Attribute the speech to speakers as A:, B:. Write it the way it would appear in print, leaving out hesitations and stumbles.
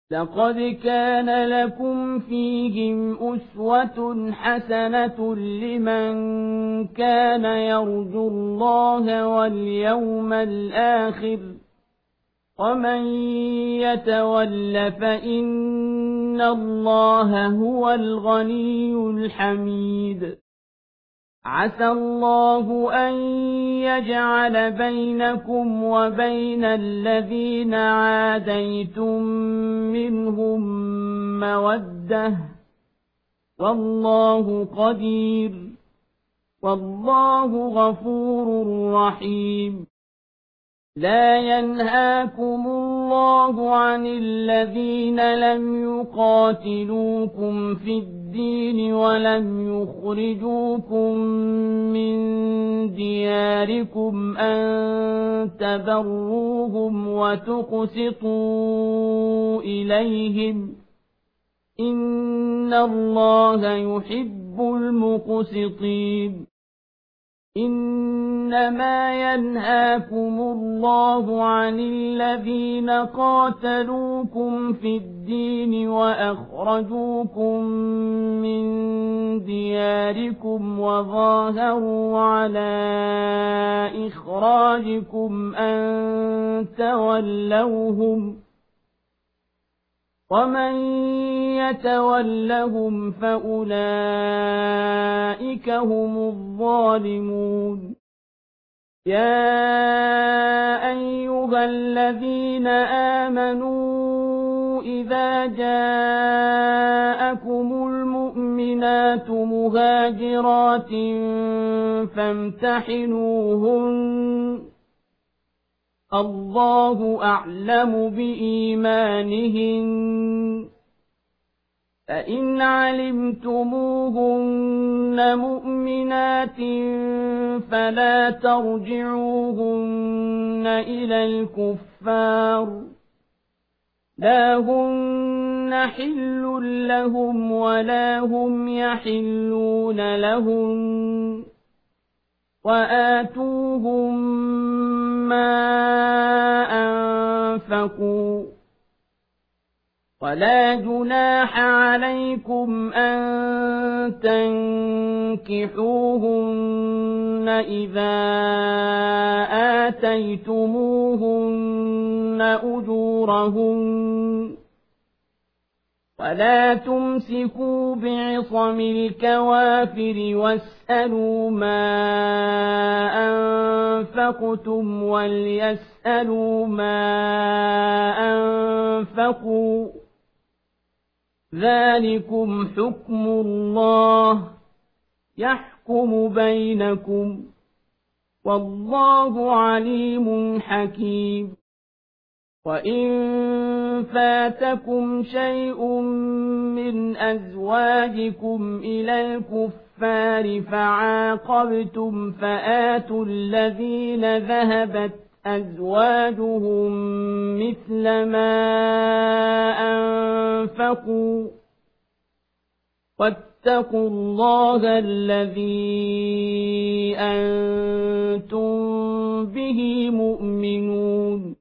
A: لقد كان لكم فيهم أسوة حسنة لمن كان يرجو الله واليوم الآخر ومن يتول فإن الله هو الغني الحميد عسى الله أن يجعل بينكم وبين الذين عاديتم منهم مودة والله قدير والله غفور رحيم لا ينهاكم الله عن الذين لم يقاتلوكم في الدين ولم يخرجوكم من دياركم أن تبروهم وتقسطوا إليهم إن الله يحب المقسطين إنما ينهاكم الله عن الذين قاتلوكم في الدين وأخرجوكم من دياركم وظاهروا على إخراجكم أن تولوهم ومن يتولهم فأولئك هم الظالمون يا أيها الذين آمنوا إذا جاءكم المؤمنات مهاجرات فامتحنوهن الله أعلم بإيمانهن فإن علمتموهن مؤمنات فلا ترجعوهن إلى الكفار لا هن حل لهم ولا هم يحلون لهن وآتوهم ما أنفقوا ولا جناح عليكم أن تنكحوهن إذا آتيتموهن أجورهن ولا تمسكوا بعصم الكوافر واسألوا ما أنفقتم وليسألوا ما أنفقوا ذلكم حكم الله يحكم بينكم والله عليم حكيم وإن فاتكم شيء من أزواجكم إلى الكفار فعاقبتم فآتوا الذين ذهبت أزواجهم مثل ما أنفقوا واتقوا الله الذي أنتم به مؤمنون